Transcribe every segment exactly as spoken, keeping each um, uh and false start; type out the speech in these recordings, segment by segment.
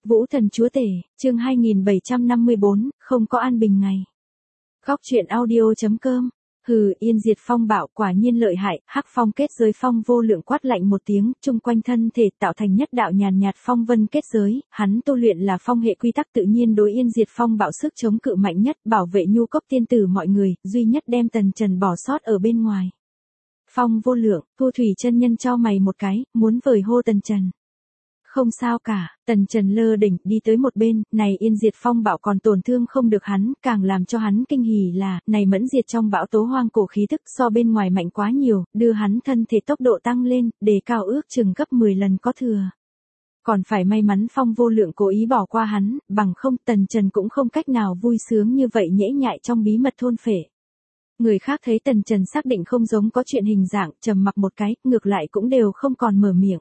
Vũ thần chúa tể, chương hai nghìn bảy trăm năm mươi bốn, không có an bình ngày. Góc truyện audio.com. Hừ, Yên Diệt Phong bạo quả nhiên lợi hại, hắc phong kết giới phong vô lượng quát lạnh một tiếng, chung quanh thân thể tạo thành nhất đạo nhàn nhạt phong vân kết giới, hắn tu luyện là phong hệ quy tắc tự nhiên đối Yên Diệt Phong bạo sức chống cự mạnh nhất, bảo vệ nhu cốc tiên tử mọi người, duy nhất đem Tần Trần bỏ sót ở bên ngoài. Phong vô lượng, Thu Thủy chân nhân cho mày một cái, muốn vời hô Tần Trần. Không sao cả, Tần Trần lơ đỉnh đi tới một bên, này Yên Diệt Phong bạo còn tổn thương không được hắn, càng làm cho hắn kinh hỉ là, này mẫn diệt trong bão tố hoang cổ khí tức so bên ngoài mạnh quá nhiều, đưa hắn thân thể tốc độ tăng lên, đề cao ước chừng gấp mười lần có thừa. Còn phải may mắn Phong vô lượng cố ý bỏ qua hắn, bằng không Tần Trần cũng không cách nào vui sướng như vậy nhễ nhại trong bí mật thôn phệ. Người khác thấy Tần Trần xác định không giống có chuyện hình dạng, trầm mặc một cái, ngược lại cũng đều không còn mở miệng.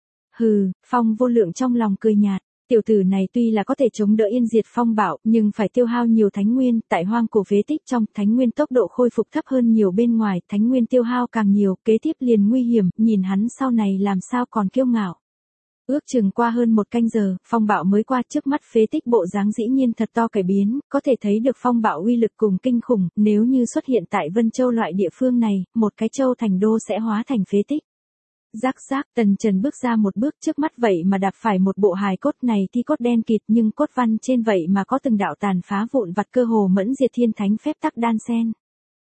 Hừ, Phong vô lượng trong lòng cười nhạt, tiểu tử này tuy là có thể chống đỡ Yên Diệt Phong bạo, nhưng phải tiêu hao nhiều thánh nguyên, tại hoang cổ phế tích trong, thánh nguyên tốc độ khôi phục thấp hơn nhiều bên ngoài, thánh nguyên tiêu hao càng nhiều, kế tiếp liền nguy hiểm, nhìn hắn sau này làm sao còn kiêu ngạo. Ước chừng qua hơn một canh giờ, phong bạo mới qua, trước mắt phế tích bộ dáng dĩ nhiên thật to cải biến, có thể thấy được phong bạo uy lực cùng kinh khủng, nếu như xuất hiện tại Vân Châu loại địa phương này, một cái châu thành đô sẽ hóa thành phế tích. Rắc rác, Tần Trần bước ra một bước, trước mắt vậy mà đạp phải một bộ hài cốt này thi cốt đen kịt, nhưng cốt văn trên vậy mà có từng đạo tàn phá vụn vặt cơ hồ mẫn diệt thiên thánh phép tắc đan sen.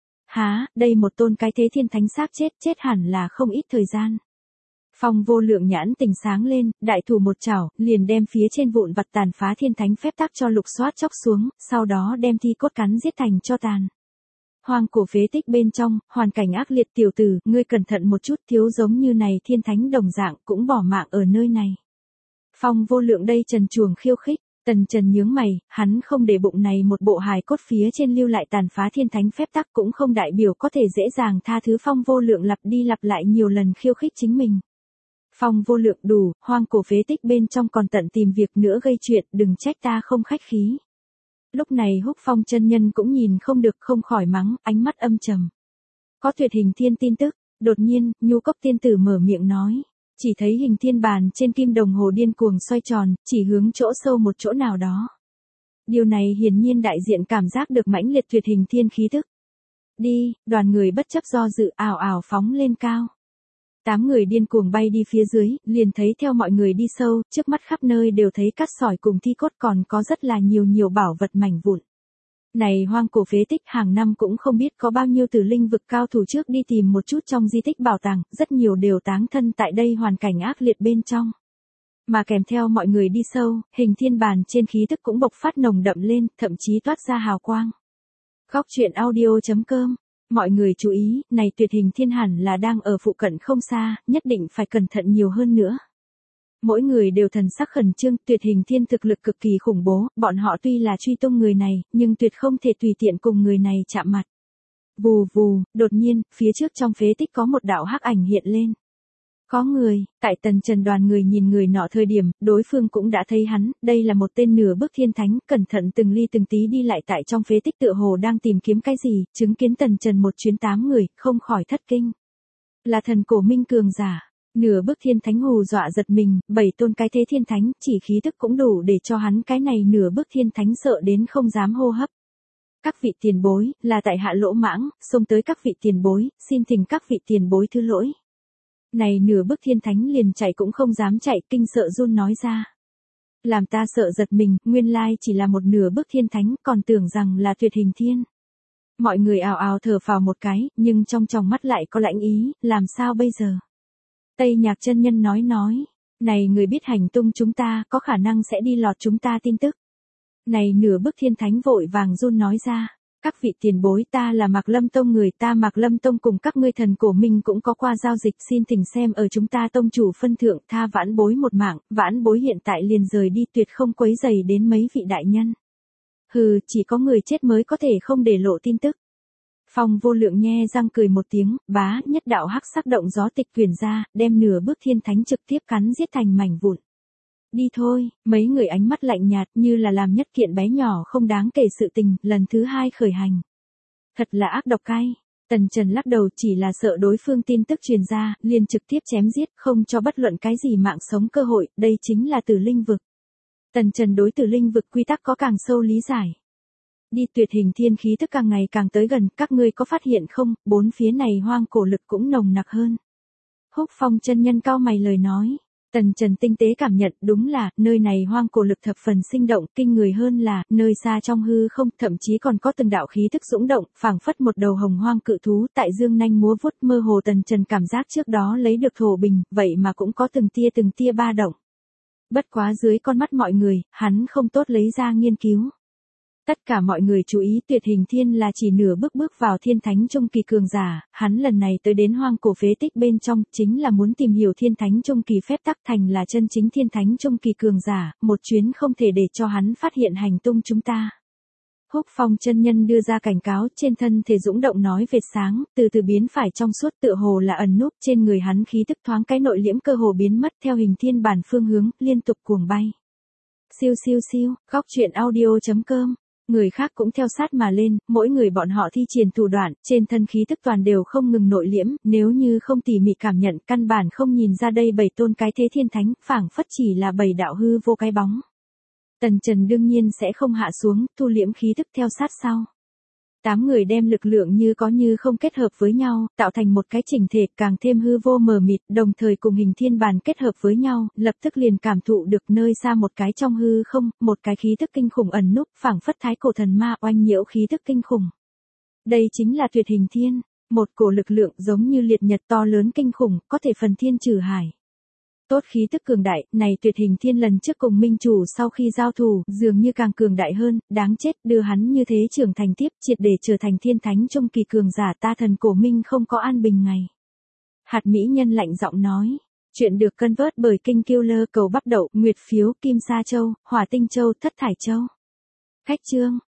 Há, đây một tôn cái thế thiên thánh xác chết, chết hẳn là không ít thời gian. Phong vô lượng nhãn tình sáng lên, đại thủ một chảo, liền đem phía trên vụn vặt tàn phá thiên thánh phép tắc cho lục soát chóc xuống, sau đó đem thi cốt cắn giết thành cho tàn. Hoang cổ phế tích bên trong, hoàn cảnh ác liệt, tiểu tử, ngươi cẩn thận một chút, thiếu giống như này thiên thánh đồng dạng cũng bỏ mạng ở nơi này. Phong vô lượng đây trần truồng khiêu khích, Tần Trần nhướng mày, hắn không để bụng này một bộ hài cốt phía trên lưu lại tàn phá thiên thánh phép tắc cũng không đại biểu có thể dễ dàng tha thứ Phong vô lượng lặp đi lặp lại nhiều lần khiêu khích chính mình. Phong vô lượng đủ, hoang cổ phế tích bên trong còn tận tìm việc nữa gây chuyện, đừng trách ta không khách khí. Lúc này Húc Phong chân nhân cũng nhìn không được không khỏi mắng, ánh mắt âm trầm. Có tuyệt hình thiên tin tức, đột nhiên, nhu cốc tiên tử mở miệng nói. Chỉ thấy hình thiên bàn trên kim đồng hồ điên cuồng xoay tròn, chỉ hướng chỗ sâu một chỗ nào đó. Điều này hiển nhiên đại diện cảm giác được mãnh liệt tuyệt hình thiên khí tức. Đi, đoàn người bất chấp do dự ảo ảo phóng lên cao. Tám người điên cuồng bay đi phía dưới, liền thấy theo mọi người đi sâu, trước mắt khắp nơi đều thấy cát sỏi cùng thi cốt, còn có rất là nhiều nhiều bảo vật mảnh vụn. Này hoang cổ phế tích hàng năm cũng không biết có bao nhiêu từ linh vực cao thủ trước đi tìm một chút trong di tích bảo tàng, rất nhiều đều táng thân tại đây hoàn cảnh ác liệt bên trong. Mà kèm theo mọi người đi sâu, hình thiên bàn trên khí tức cũng bộc phát nồng đậm lên, thậm chí toát ra hào quang. Góc truyện audio.com. Mọi người chú ý, này tuyệt hình thiên hẳn là đang ở phụ cận không xa, nhất định phải cẩn thận nhiều hơn nữa. Mỗi người đều thần sắc khẩn trương, tuyệt hình thiên thực lực cực kỳ khủng bố, bọn họ tuy là truy tung người này, nhưng tuyệt không thể tùy tiện cùng người này chạm mặt. Vù vù, đột nhiên, phía trước trong phế tích có một đạo hắc ảnh hiện lên. Có người, tại Tần Trần đoàn người nhìn người nọ thời điểm, đối phương cũng đã thấy hắn, đây là một tên nửa bước thiên thánh, cẩn thận từng ly từng tí đi lại tại trong phế tích tựa hồ đang tìm kiếm cái gì, chứng kiến Tần Trần một chuyến tám người, không khỏi thất kinh. Là thần cổ minh cường giả, nửa bước thiên thánh hù dọa giật mình, bảy tôn cái thế thiên thánh, chỉ khí tức cũng đủ để cho hắn cái này nửa bước thiên thánh sợ đến không dám hô hấp. Các vị tiền bối, là tại hạ lỗ mãng, xông tới các vị tiền bối, xin thỉnh các vị tiền bối thứ lỗi. Này nửa bước thiên thánh liền chạy cũng không dám chạy, kinh sợ run nói ra. Làm ta sợ giật mình, nguyên lai chỉ là một nửa bước thiên thánh, còn tưởng rằng là tuyệt hình thiên. Mọi người ào ào thở phào một cái, nhưng trong tròng mắt lại có lãnh ý, làm sao bây giờ? Tây Nhạc chân nhân nói nói, này người biết hành tung chúng ta, có khả năng sẽ đi lọt chúng ta tin tức. Này nửa bước thiên thánh vội vàng run nói ra. Các vị tiền bối, ta là Mạc Lâm Tông, người ta Mạc Lâm Tông cùng các ngươi thần cổ minh cũng có qua giao dịch, xin thỉnh xem ở chúng ta tông chủ phân thượng, tha vãn bối một mạng, vãn bối hiện tại liền rời đi, tuyệt không quấy rầy đến mấy vị đại nhân. Hừ, chỉ có người chết mới có thể không để lộ tin tức. Phong vô lượng nhe răng cười một tiếng, bá, nhất đạo hắc sắc động gió tịch quyển ra, đem nửa bước thiên thánh trực tiếp cắn giết thành mảnh vụn. Đi thôi, mấy người ánh mắt lạnh nhạt như là làm nhất kiện bé nhỏ không đáng kể sự tình, lần thứ hai khởi hành. Thật là ác độc cay, Tần Trần lắc đầu, chỉ là sợ đối phương tin tức truyền ra, liền trực tiếp chém giết, không cho bất luận cái gì mạng sống cơ hội, đây chính là Tử Linh vực. Tần Trần đối từ linh vực quy tắc có càng sâu lý giải. Đi tuyệt hình thiên khí tức càng ngày càng tới gần, các ngươi có phát hiện không, bốn phía này hoang cổ lực cũng nồng nặc hơn. Húc Phong chân nhân cao mày lời nói. Tần Trần tinh tế cảm nhận, đúng là, nơi này hoang cổ lực thập phần sinh động, kinh người hơn là, nơi xa trong hư không, thậm chí còn có từng đạo khí thức dũng động, phảng phất một đầu hồng hoang cự thú, tại dương nanh múa vuốt, mơ hồ Tần Trần cảm giác trước đó lấy được thổ bình, vậy mà cũng có từng tia từng tia ba động. Bất quá dưới con mắt mọi người, hắn không tốt lấy ra nghiên cứu. Tất cả mọi người chú ý tuyệt hình thiên là chỉ nửa bước bước vào thiên thánh trung kỳ cường giả, hắn lần này tới đến hoang cổ phế tích bên trong, chính là muốn tìm hiểu thiên thánh trung kỳ phép tắc thành là chân chính thiên thánh trung kỳ cường giả, một chuyến không thể để cho hắn phát hiện hành tung chúng ta. Húc Phong chân nhân đưa ra cảnh cáo, trên thân thể dũng động nói vệt sáng, từ từ biến phải trong suốt tựa hồ là ẩn núp, trên người hắn khí tức thoáng cái nội liễm cơ hồ biến mất theo hình thiên bản phương hướng, liên tục cuồng bay. Siêu siêu siêu, góc truyện audio chấm com. Người khác cũng theo sát mà lên, mỗi người bọn họ thi triển thủ đoạn, trên thân khí tức toàn đều không ngừng nội liễm, nếu như không tỉ mỉ cảm nhận, căn bản không nhìn ra đây bảy tôn cái thế thiên thánh, phảng phất chỉ là bảy đạo hư vô cái bóng. Tần Trần đương nhiên sẽ không hạ xuống, thu liễm khí tức theo sát sau. Tám người đem lực lượng như có như không kết hợp với nhau, tạo thành một cái chỉnh thể càng thêm hư vô mờ mịt, đồng thời cùng hình thiên bàn kết hợp với nhau, lập tức liền cảm thụ được nơi xa một cái trong hư không, một cái khí thức kinh khủng ẩn núp, phảng phất thái cổ thần ma oanh nhiễu khí thức kinh khủng. Đây chính là tuyệt hình thiên, một cổ lực lượng giống như liệt nhật to lớn kinh khủng, có thể phần thiên trừ hải. Tốt khí tức cường đại, này tuyệt hình thiên lần trước cùng minh chủ sau khi giao thủ, dường như càng cường đại hơn, đáng chết, đưa hắn như thế trưởng thành tiếp, triệt để trở thành thiên thánh trung kỳ cường giả, ta thần cổ minh không có an bình ngày. Hạt mỹ nhân lạnh giọng nói, chuyện được cân vớt bởi Kinh Killer, cầu bắp đậu, nguyệt phiếu, kim sa châu, hỏa tinh châu, thất thải châu. Khách chương.